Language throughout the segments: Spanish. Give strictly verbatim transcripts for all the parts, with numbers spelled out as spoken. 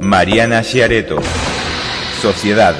Mariana Sciaretto, Sociedad.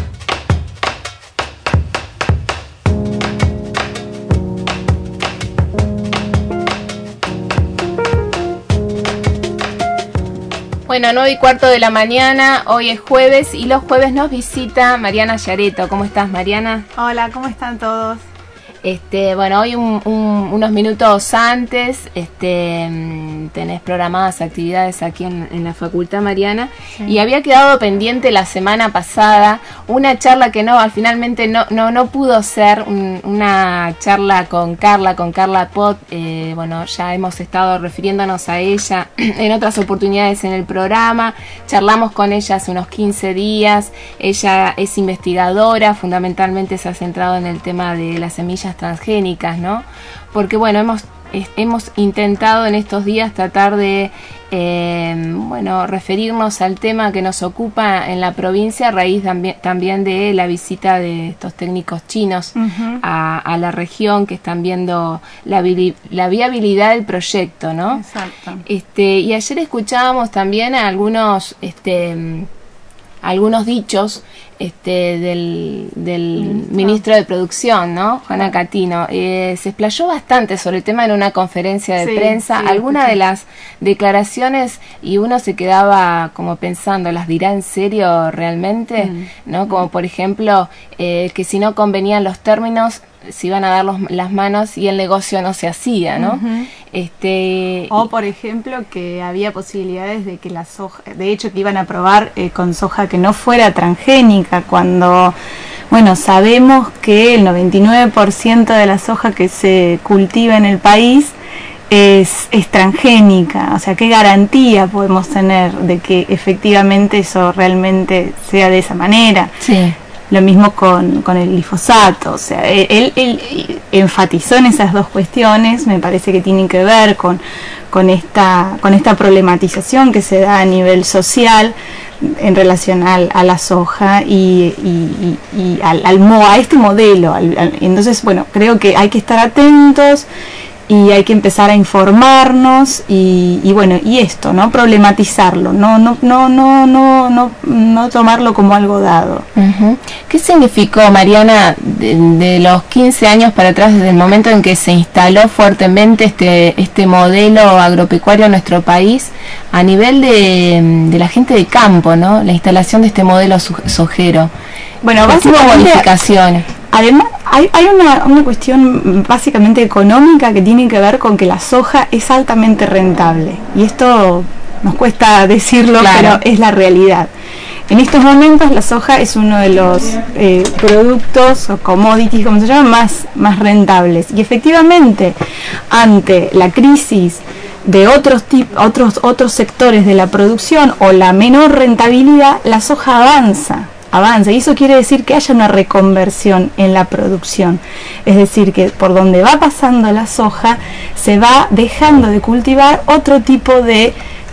Bueno, nueve y cuarto de la mañana, hoy es jueves y los jueves nos visita Mariana Sciaretto. ¿Cómo estás, Mariana? Hola, ¿cómo están todos? Este, bueno, hoy un, un, unos minutos antes este, tenés programadas actividades aquí en, en la Facultad, Mariana, sí. Y había quedado pendiente la semana pasada una charla que no, al finalmente no, no, no pudo ser un, una charla con Carla, con Carla Pot. Eh, bueno, ya hemos estado refiriéndonos a ella en otras oportunidades en el programa, charlamos con ella hace unos quince días, ella es investigadora, fundamentalmente se ha centrado en el tema de las semillas transgénicas, ¿no? Porque bueno, hemos hemos intentado en estos días tratar de eh, bueno, referirnos al tema que nos ocupa en la provincia a raíz también, también de la visita de estos técnicos chinos uh-huh. a, a la región, que están viendo la, la viabilidad del proyecto, ¿no? Exacto. Este, y ayer escuchábamos también a algunos este algunos dichos este, del, del ministro. ministro de Producción, ¿no? Juana Catino. Eh, se explayó bastante sobre el tema en una conferencia de sí, prensa. Sí, Algunas de las declaraciones, y uno se quedaba como pensando, ¿las dirá en serio realmente? Mm. ¿No? Como por ejemplo, eh, que si no convenían los términos, se iban a dar los, las manos y el negocio no se hacía, ¿no? Uh-huh. Este, o por ejemplo que había posibilidades de que la soja, de hecho que iban a probar eh, con soja que no fuera transgénica, cuando, bueno, sabemos que el noventa y nueve por ciento de la soja que se cultiva en el país es, es transgénica. O sea, ¿qué garantía podemos tener de que efectivamente eso realmente sea de esa manera? Sí. Lo mismo con, con el glifosato, o sea, él, él enfatizó en esas dos cuestiones, me parece que tienen que ver con, con, esta, con esta problematización que se da a nivel social en relación al, a la soja y, y, y, y al, al, a este modelo. Al, al, entonces, bueno, creo que hay que estar atentos y hay que empezar a informarnos y, y bueno, y esto, ¿no? Problematizarlo, no no no no no no, no tomarlo como algo dado. Uh-huh. ¿Qué significó, Mariana, de, de los quince años para atrás, desde el momento en que se instaló fuertemente este este modelo agropecuario en nuestro país, a nivel de, de la gente de campo, ¿no? La instalación de este modelo sojero. Bueno, básicamente modificaciones. Además, hay, hay una, una cuestión básicamente económica que tiene que ver con que la soja es altamente rentable. Y esto nos cuesta decirlo, claro, pero es la realidad. En estos momentos la soja es uno de los eh, productos o commodities, como se llama, más, más rentables. Y efectivamente, ante la crisis de otros, tip, otros, otros sectores de la producción o la menor rentabilidad, la soja avanza. avanza y eso quiere decir que haya una reconversión en la producción, es decir, que por donde va pasando la soja se va dejando de cultivar otro tipo de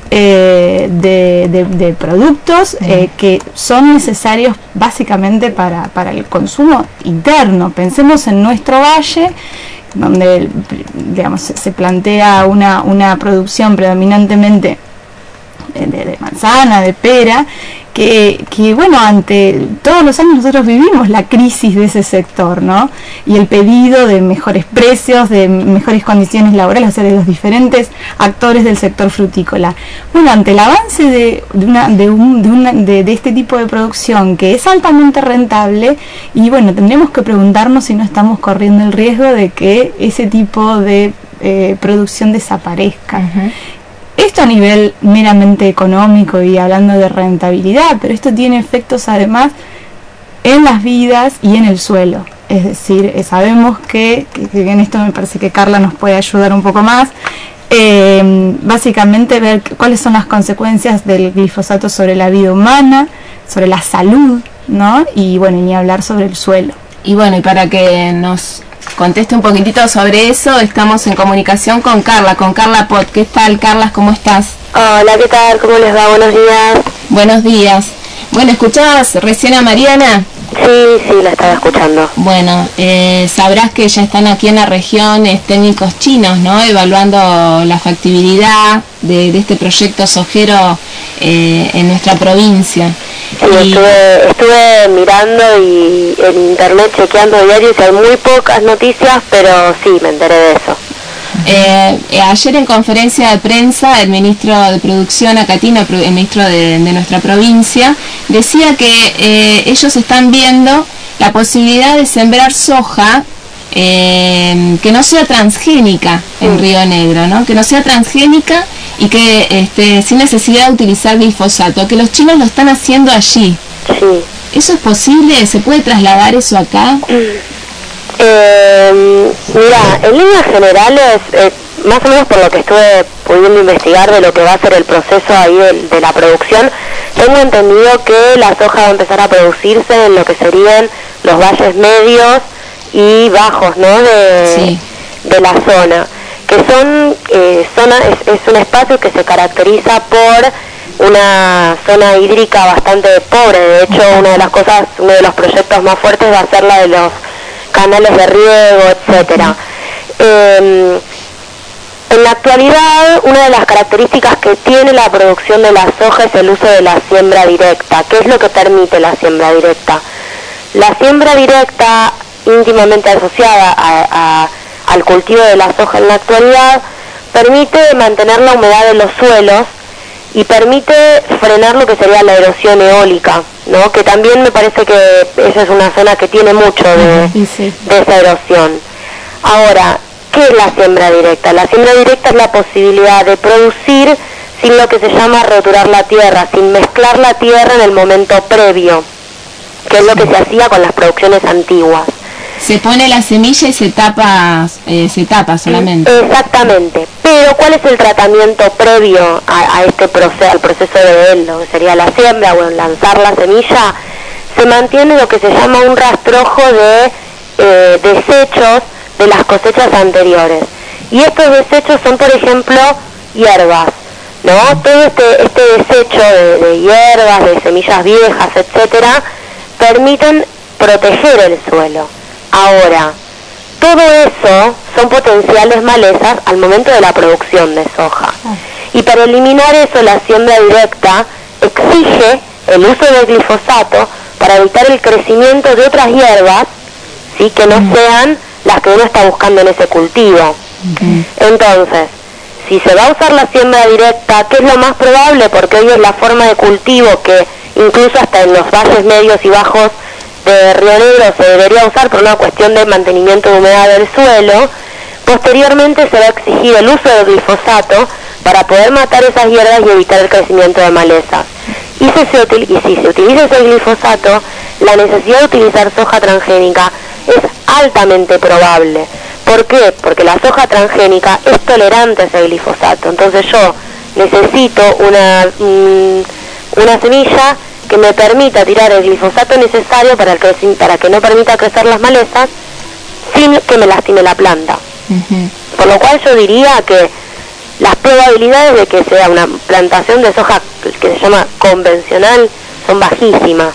eh, de, de, de productos eh, que son necesarios básicamente para, para el consumo interno. Pensemos en nuestro valle, donde digamos se, se plantea una, una producción predominantemente de, de manzana, de pera, que, que bueno, ante todos los años nosotros vivimos la crisis de ese sector, ¿no? Y el pedido de mejores precios, de mejores condiciones laborales, o sea, de los diferentes actores del sector frutícola. Bueno, ante el avance de, de, una, de, un, de, una, de, de este tipo de producción que es altamente rentable, y bueno, tendremos que preguntarnos si no estamos corriendo el riesgo de que ese tipo de eh, producción desaparezca. Uh-huh. Esto a nivel meramente económico y hablando de rentabilidad, pero esto tiene efectos además en las vidas y en el suelo. Es decir, eh, sabemos que, que, que en esto me parece que Carla nos puede ayudar un poco más, eh, básicamente ver cuáles son las consecuencias del glifosato sobre la vida humana, sobre la salud, ¿no? Y bueno, ni hablar sobre el suelo. Y bueno, y para que nos conteste un poquitito sobre eso, estamos en comunicación con Carla, con Carla Pot. ¿Qué tal, Carla? ¿Cómo estás? Hola, ¿qué tal? ¿Cómo les va? Buenos días. Buenos días. Bueno, ¿escuchabas recién a Mariana? Sí, sí, la estaba escuchando. Bueno, eh, sabrás que ya están aquí en la región eh, técnicos chinos, ¿no? Evaluando la factibilidad de, de este proyecto sojero eh, en nuestra provincia. Sí, y... estuve, estuve mirando y en internet chequeando diarios y hay muy pocas noticias, pero sí, me enteré de eso. Eh, eh, ayer en conferencia de prensa el ministro de Producción, Acatino, el ministro de, de nuestra provincia, decía que eh, ellos están viendo la posibilidad de sembrar soja eh, que no sea transgénica en Río Negro, ¿no? Que no sea transgénica y que este, sin necesidad de utilizar glifosato, que los chinos lo están haciendo allí. Sí. ¿Eso es posible? ¿Se puede trasladar eso acá? Eh, mira, en líneas generales, eh, más o menos por lo que estuve pudiendo investigar de lo que va a ser el proceso ahí de, de la producción, tengo entendido que la soja va a empezar a producirse en lo que serían los valles medios y bajos, ¿no? De, sí. de la zona, que son eh, zona es, es un espacio que se caracteriza por una zona hídrica bastante pobre. De hecho, una de las cosas, uno de los proyectos más fuertes va a ser la de los canales de riego, etcétera. Eh, en la actualidad, una de las características que tiene la producción de la soja es el uso de la siembra directa. ¿Qué es lo que permite la siembra directa? La siembra directa, íntimamente asociada a, a, al cultivo de la soja en la actualidad, permite mantener la humedad de los suelos y permite frenar lo que sería la erosión eólica, ¿no? Que también me parece que esa es una zona que tiene mucho de, sí, sí. de esa erosión. Ahora, ¿qué es la siembra directa? La siembra directa es la posibilidad de producir sin lo que se llama roturar la tierra, sin mezclar la tierra en el momento previo, que es lo que se hacía con las producciones antiguas. Se pone la semilla y se tapa, eh, se tapa solamente. Exactamente. Pero ¿cuál es el tratamiento previo a, a este proceso, al proceso de él, lo que sería la siembra o lanzar la semilla? Se mantiene lo que se llama un rastrojo de eh, desechos de las cosechas anteriores. Y estos desechos son, por ejemplo, hierbas, ¿no? Todo este, este desecho de, de hierbas, de semillas viejas, etcétera, permiten proteger el suelo. Ahora, todo eso son potenciales malezas al momento de la producción de soja. Y para eliminar eso, la siembra directa exige el uso del glifosato para evitar el crecimiento de otras hierbas, ¿sí? Que no sean las que uno está buscando en ese cultivo. Okay. Entonces, si se va a usar la siembra directa, ¿qué es lo más probable? Porque hoy es la forma de cultivo que incluso hasta en los valles medios y bajos de Río Negro se debería usar por una cuestión de mantenimiento de humedad del suelo. Posteriormente se va a exigir el uso del glifosato para poder matar esas hierbas y evitar el crecimiento de malezas. Y si se, util- y si se utiliza ese glifosato, la necesidad de utilizar soja transgénica es altamente probable. ¿Por qué? Porque la soja transgénica es tolerante a ese glifosato. Entonces yo necesito una, mmm, una semilla que me permita tirar el glifosato necesario para, el creci- para que no permita crecer las malezas sin que me lastime la planta. Uh-huh. Por lo cual yo diría que las probabilidades de que sea una plantación de soja que se llama convencional son bajísimas.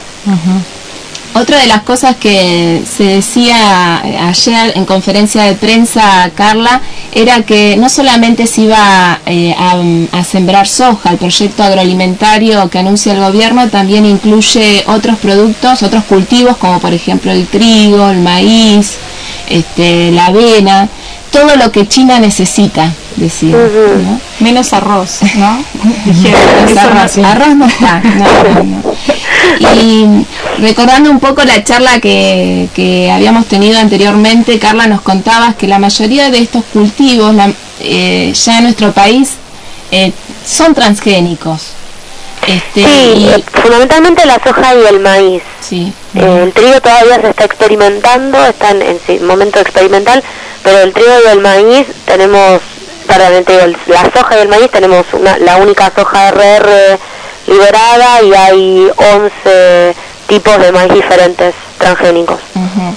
Uh-huh. Otra de las cosas que se decía ayer en conferencia de prensa, Carla, era que no solamente se iba eh, a, a sembrar soja, el proyecto agroalimentario que anuncia el gobierno también incluye otros productos, otros cultivos, como por ejemplo el trigo, el maíz, este, la avena, todo lo que China necesita, decía, uh-huh. ¿no? Menos arroz, ¿no? Menos arroz, no, arroz no está, no, no, no. Y recordando un poco la charla que, que habíamos tenido anteriormente, Carla, nos contabas que la mayoría de estos cultivos la, eh, ya en nuestro país eh, son transgénicos. Este, sí, y... eh, fundamentalmente la soja y el maíz. Sí. Eh, el trigo todavía se está experimentando, está en, en sí, momento experimental, pero el trigo y el maíz tenemos, perdón, la soja y el maíz tenemos una, la única soja R R liberada y hay once tipos de maíz diferentes transgénicos. Uh-huh.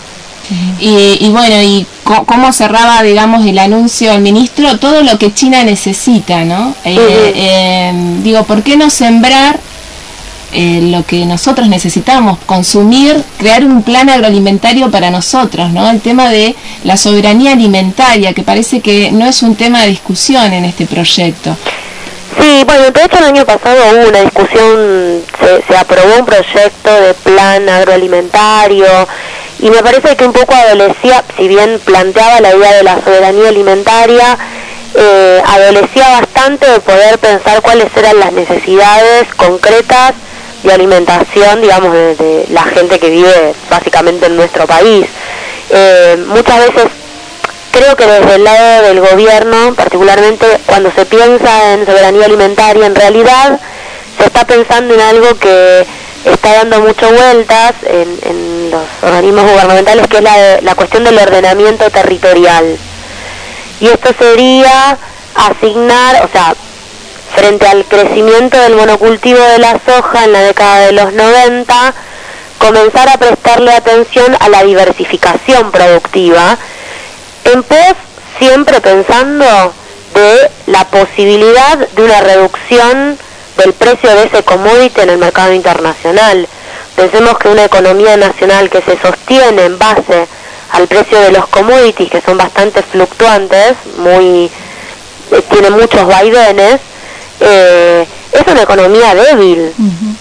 Y, y bueno, y co- cómo cerraba, digamos, el anuncio el ministro, todo lo que China necesita, ¿no? Eh, uh-huh. eh, digo, ¿por qué no sembrar eh, lo que nosotros necesitamos? Consumir, crear un plan agroalimentario para nosotros, ¿no? El tema de la soberanía alimentaria, que parece que no es un tema de discusión en este proyecto. Sí, bueno, de hecho el año pasado hubo una discusión, se, se aprobó un proyecto de plan agroalimentario y me parece que un poco adolecía, si bien planteaba la idea de la soberanía alimentaria, eh, adolecía bastante de poder pensar cuáles eran las necesidades concretas de alimentación, digamos, de, de la gente que vive básicamente en nuestro país. Eh, muchas veces creo que desde el lado del gobierno, particularmente cuando se piensa en soberanía alimentaria, en realidad se está pensando en algo que está dando muchas vueltas en, en los organismos gubernamentales, que es la, la cuestión del ordenamiento territorial. Y esto sería asignar, o sea, frente al crecimiento del monocultivo de la soja en la década de los noventa, comenzar a prestarle atención a la diversificación productiva, en pos siempre pensando de la posibilidad de una reducción del precio de ese commodity en el mercado internacional. Pensemos que una economía nacional que se sostiene en base al precio de los commodities, que son bastante fluctuantes, muy eh, tiene muchos vaivenes, eh, es una economía débil. Uh-huh.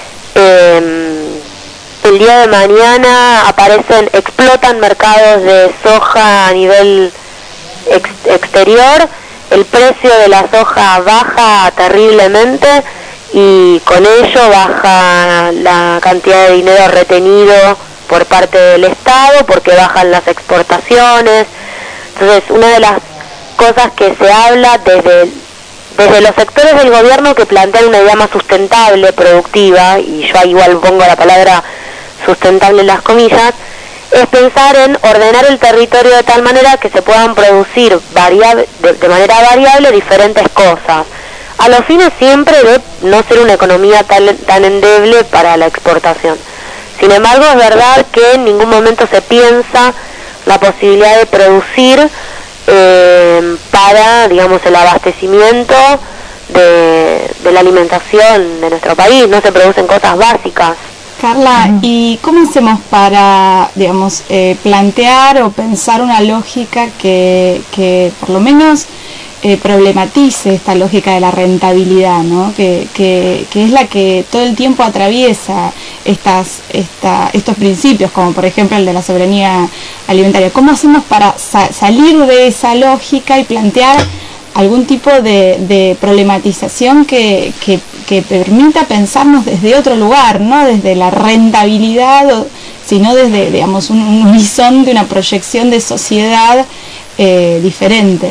eh, el día de mañana aparecen, explotan mercados de soja a nivel ex, exterior, el precio de la soja baja terriblemente y con ello baja la cantidad de dinero retenido por parte del Estado porque bajan las exportaciones. Entonces, una de las cosas que se habla desde, desde los sectores del gobierno que plantean una idea más sustentable, productiva, y yo igual pongo la palabra sustentable en las comillas, es pensar en ordenar el territorio de tal manera que se puedan producir variable, de, de manera variable diferentes cosas, a los fines siempre de no ser una economía tan, tan endeble para la exportación. Sin embargo, es verdad que en ningún momento se piensa la posibilidad de producir eh, para, digamos, el abastecimiento de, de la alimentación de nuestro país. No se producen cosas básicas. Carla, ¿y cómo hacemos para, digamos, eh, plantear o pensar una lógica que, que por lo menos eh, problematice esta lógica de la rentabilidad, ¿no? Que, que, que es la que todo el tiempo atraviesa estas, esta, estos principios, como por ejemplo el de la soberanía alimentaria? ¿Cómo hacemos para sa- salir de esa lógica y plantear algún tipo de, de problematización que, que, que permita pensarnos desde otro lugar, no desde la rentabilidad, o, sino desde, digamos, un, un horizonte, una proyección de sociedad eh, diferente?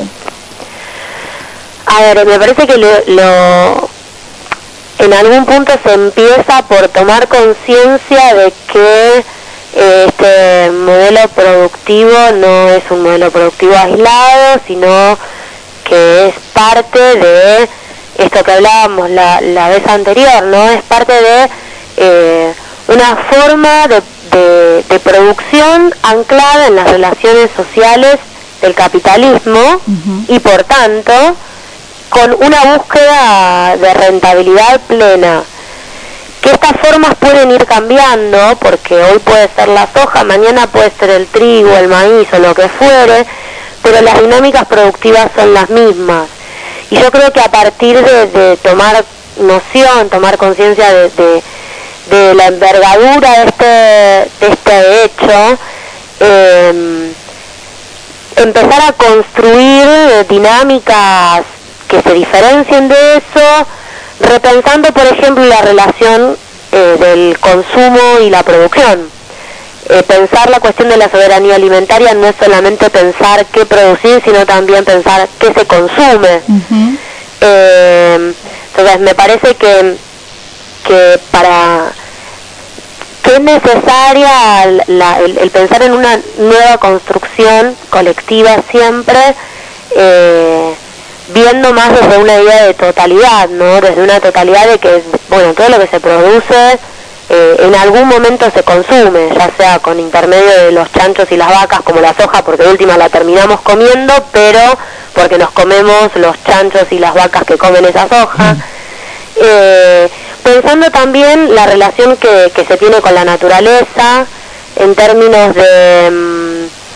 A ver, me parece que lo, lo en algún punto se empieza por tomar conciencia de que eh, este modelo productivo no es un modelo productivo aislado, sino que es parte de esto que hablábamos la, la vez anterior, ¿no? Es parte de eh, una forma de, de, de producción anclada en las relaciones sociales del capitalismo. Uh-huh. Y por tanto con una búsqueda de rentabilidad plena, que estas formas pueden ir cambiando, porque hoy puede ser la soja, mañana puede ser el trigo, el maíz o lo que fuere, pero las dinámicas productivas son las mismas. Y yo creo que a partir de, de tomar noción, tomar conciencia de, de, de la envergadura de este, de este hecho, eh, empezar a construir dinámicas que se diferencien de eso, repensando, por ejemplo, la relación eh, del consumo y la producción. Eh, pensar la cuestión de la soberanía alimentaria no es solamente pensar qué producir, sino también pensar qué se consume. Uh-huh. Eh, entonces, me parece que, que para que es necesaria la, el, el pensar en una nueva construcción colectiva siempre, eh, viendo más desde una idea de totalidad, ¿no? Desde una totalidad de que, bueno, todo lo que se produce eh, en algún momento se consume, ya sea con intermedio de los chanchos y las vacas, como la soja, porque de última la terminamos comiendo, pero porque nos comemos los chanchos y las vacas que comen esa soja. Mm. Eh, pensando también la relación que, que se tiene con la naturaleza, en términos de...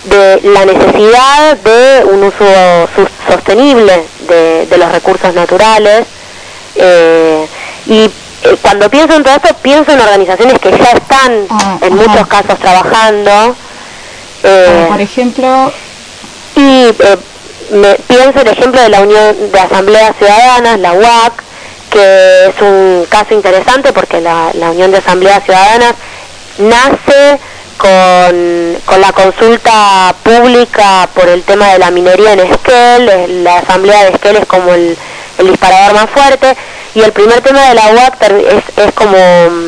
de la necesidad de un uso sostenible de, de los recursos naturales, eh, y eh, cuando pienso en todo esto, pienso en organizaciones que ya están ah, en ajá. muchos casos trabajando. Eh, Como por ejemplo... Y eh, me, pienso el ejemplo de la Unión de Asambleas Ciudadanas, la U A C, que es un caso interesante porque la, la Unión de Asambleas Ciudadanas nace con, con la consulta pública por el tema de la minería en Esquel. La asamblea de Esquel es como el, el disparador más fuerte, y el primer tema de la U A C es, es como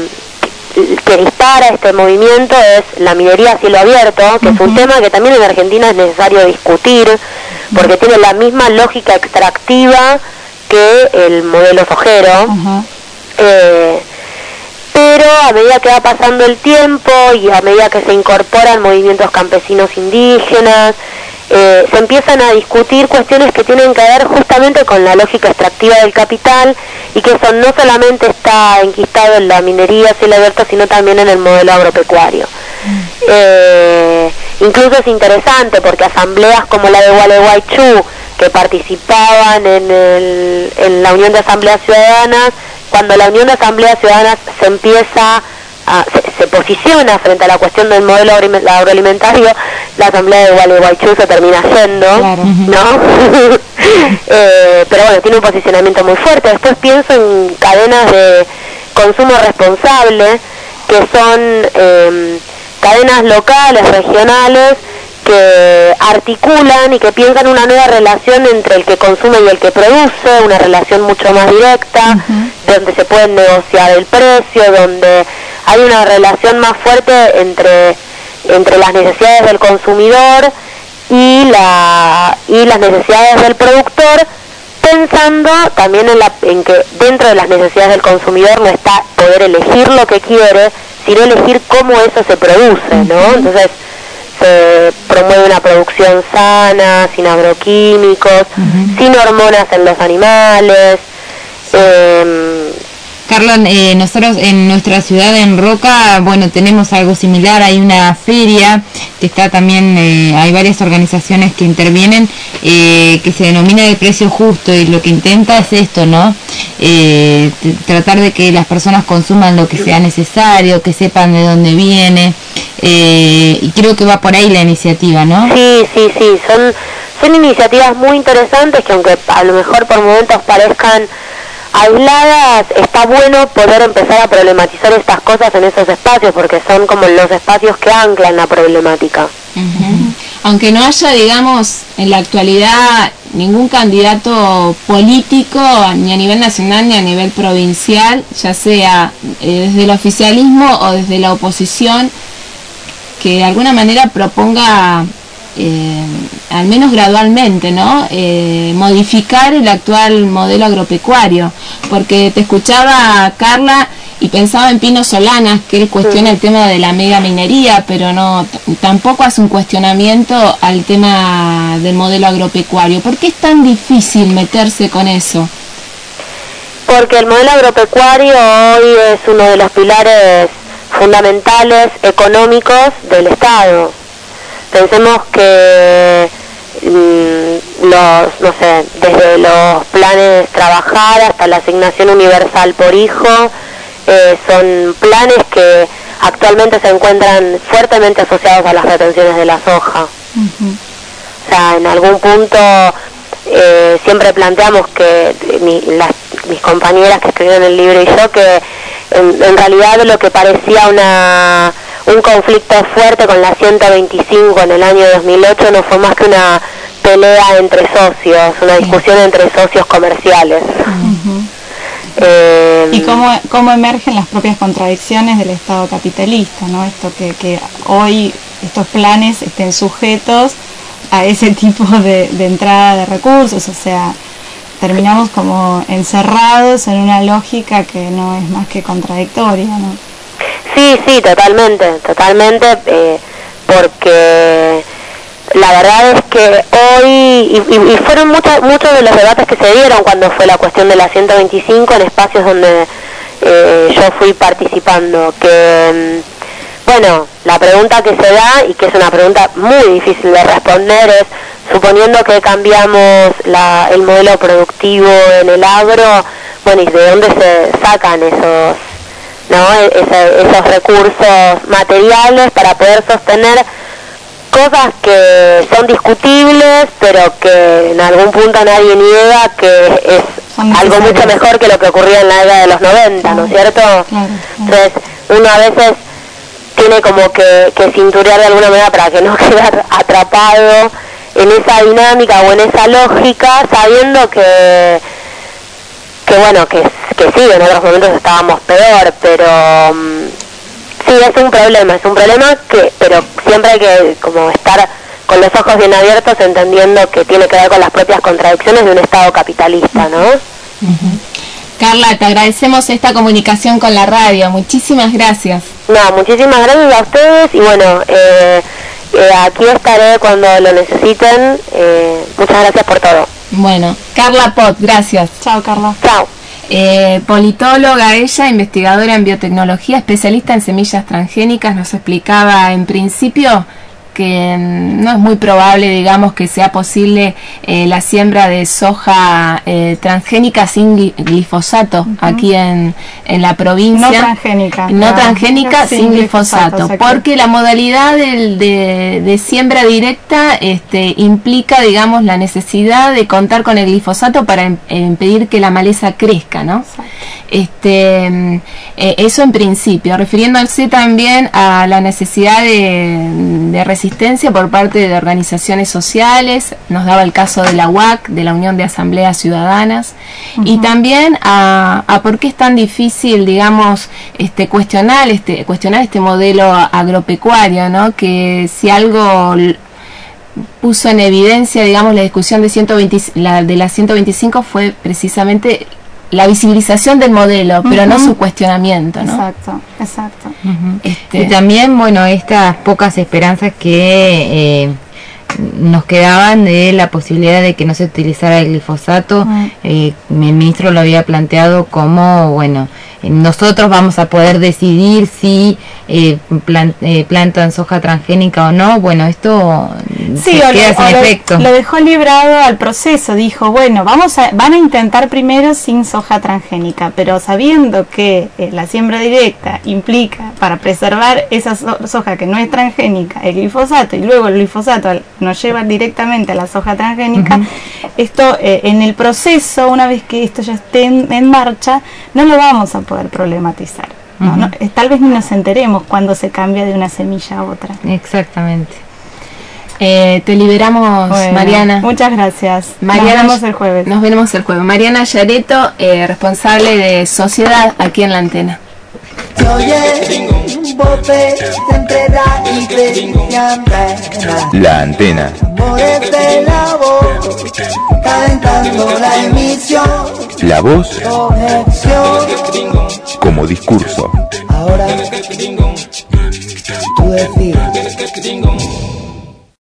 que dispara este movimiento, es la minería a cielo abierto, que uh-huh. es un tema que también en Argentina es necesario discutir, porque uh-huh. tiene la misma lógica extractiva que el modelo sojero. Uh-huh. eh, pero a medida que va pasando el tiempo y a medida que se incorporan movimientos campesinos indígenas, eh, se empiezan a discutir cuestiones que tienen que ver justamente con la lógica extractiva del capital, y que eso no solamente está enquistado en la minería a cielo abierto, sino también en el modelo agropecuario. Mm. Eh, incluso es interesante porque asambleas como la de Gualeguaychú, que participaban en, el, en la Unión de Asambleas Ciudadanas, cuando la Unión de Asambleas Ciudadanas se empieza a, se, se posiciona frente a la cuestión del modelo agroalimentario, la Asamblea de Gualeguaychú se termina yendo, claro. ¿no? eh, pero bueno, tiene un posicionamiento muy fuerte. Después pienso en cadenas de consumo responsable, que son eh, cadenas locales, regionales, que articulan y que piensan una nueva relación entre el que consume y el que produce, una relación mucho más directa, uh-huh. donde se puede negociar el precio, donde hay una relación más fuerte entre, entre las necesidades del consumidor y, la, y las necesidades del productor, pensando también en, la, en que dentro de las necesidades del consumidor no está poder elegir lo que quiere, sino elegir cómo eso se produce, ¿no? Entonces se promueve una producción sana, sin agroquímicos, uh-huh. sin hormonas en los animales. Eh, Carla, eh, nosotros en nuestra ciudad, en Roca, bueno, tenemos algo similar. Hay una feria que está también, eh, hay varias organizaciones que intervienen, eh, que se denomina de precio justo, y lo que intenta es esto, ¿no? Eh, t- tratar de que las personas consuman lo que sea necesario, que sepan de dónde viene, eh, y creo que va por ahí la iniciativa, ¿no? Sí, sí, sí, son, son iniciativas muy interesantes que, aunque a lo mejor por momentos parezcan aisladas, está bueno poder empezar a problematizar estas cosas en esos espacios, porque son como los espacios que anclan la problemática. Uh-huh. Aunque no haya, digamos, en la actualidad ningún candidato político, ni a nivel nacional ni a nivel provincial, ya sea eh, desde el oficialismo o desde la oposición, que de alguna manera proponga, eh, al menos gradualmente, ¿no? Eh, modificar el actual modelo agropecuario, porque te escuchaba, Carla, y pensaba en Pino Solanas, que él cuestiona el tema de la mega minería, pero no, t- tampoco hace un cuestionamiento al tema del modelo agropecuario. ¿Por qué es tan difícil meterse con eso? Porque el modelo agropecuario hoy es uno de los pilares fundamentales económicos del Estado. Pensemos que mmm, los, no sé, desde los planes trabajar hasta la asignación universal por hijo, eh, son planes que actualmente se encuentran fuertemente asociados a las retenciones de la soja. Uh-huh. O sea, en algún punto eh, siempre planteamos que mi, las, mis compañeras que escribieron el libro y yo, que en, en realidad lo que parecía una un conflicto fuerte con la ciento veinticinco en el año dos mil ocho no fue más que una pelea entre socios, una discusión entre socios comerciales. Uh-huh. eh, y cómo, cómo emergen las propias contradicciones del Estado capitalista, ¿no? Esto que, que hoy estos planes estén sujetos a ese tipo de, de entrada de recursos, o sea, terminamos como encerrados en una lógica que no es más que contradictoria, ¿no? Sí, sí, totalmente, totalmente, eh, porque la verdad es que hoy, y, y, y fueron muchos muchos de los debates que se dieron cuando fue la cuestión de la ciento veinticinco en espacios donde eh, yo fui participando, que bueno, la pregunta que se da, y que es una pregunta muy difícil de responder, es, suponiendo que cambiamos la, el modelo productivo en el agro, bueno, ¿y de dónde se sacan esos, no, Ese, esos recursos materiales para poder sostener cosas que son discutibles, pero que en algún punto nadie niega que es algo mucho mejor que lo que ocurría en la década de los noventa, ¿no es cierto? Claro, claro. Entonces, uno a veces tiene como que, que cinturear de alguna manera para que no quede atrapado en esa dinámica o en esa lógica, sabiendo que, que bueno, que, que sí, en otros momentos estábamos peor, pero um, sí, es un problema, es un problema que, pero siempre hay que como estar con los ojos bien abiertos, entendiendo que tiene que ver con las propias contradicciones de un Estado capitalista, ¿no? Uh-huh. Carla, te agradecemos esta comunicación con la radio, muchísimas gracias. No, muchísimas gracias a ustedes y bueno, eh, eh, aquí estaré cuando lo necesiten, eh, muchas gracias por todo. Bueno, Carla Pot, gracias. Chao, Carla. Chao. Eh, politóloga ella, investigadora en biotecnología, especialista en semillas transgénicas, nos explicaba en principio que no es muy probable, digamos, que sea posible eh, la siembra de soja eh, transgénica sin glifosato uh-huh. aquí en, en la provincia. No transgénica. No transgénica sin, sin glifosato, glifosato porque la modalidad del, de, de siembra directa este, implica, digamos, la necesidad de contar con el glifosato para em, impedir que la maleza crezca, ¿no? Este, eh, eso en principio, refiriéndose también a la necesidad de, de resistencia por parte de organizaciones sociales, nos daba el caso de la U A C, de la Unión de Asambleas Ciudadanas, uh-huh. y también a, a por qué es tan difícil, digamos, este cuestionar este cuestionar este modelo agropecuario, ¿no? Que si algo puso en evidencia, digamos, la discusión de ciento veinte, la, de la ciento veinticinco fue precisamente la visibilización del modelo, pero uh-huh. no su cuestionamiento, ¿no? Exacto, exacto. Uh-huh. Este, y también, bueno, estas pocas esperanzas que eh, nos quedaban de la posibilidad de que no se utilizara el glifosato, uh-huh. eh, el ministro lo había planteado como, bueno, nosotros vamos a poder decidir si eh, plant, eh, plantan soja transgénica o no. Bueno, esto sí, se queda sin efecto. Lo dejó librado al proceso, dijo, bueno, vamos a, van a intentar primero sin soja transgénica, pero sabiendo que eh, la siembra directa implica, para preservar esa so- soja que no es transgénica, el glifosato, y luego el glifosato nos lleva directamente a la soja transgénica, uh-huh. esto eh, en el proceso, una vez que esto ya esté en, en marcha, no lo vamos a poder problematizar. ¿no? Uh-huh. No, tal vez ni nos enteremos cuando se cambia de una semilla a otra. Exactamente. Eh, te liberamos, bueno, Mariana. Muchas gracias. Mariana, nos vemos el jueves. Nos vemos el jueves. Mariana Yareto, eh, responsable de Sociedad aquí en La Antena. La Antena. La voz como discurso. Ahora tú decides.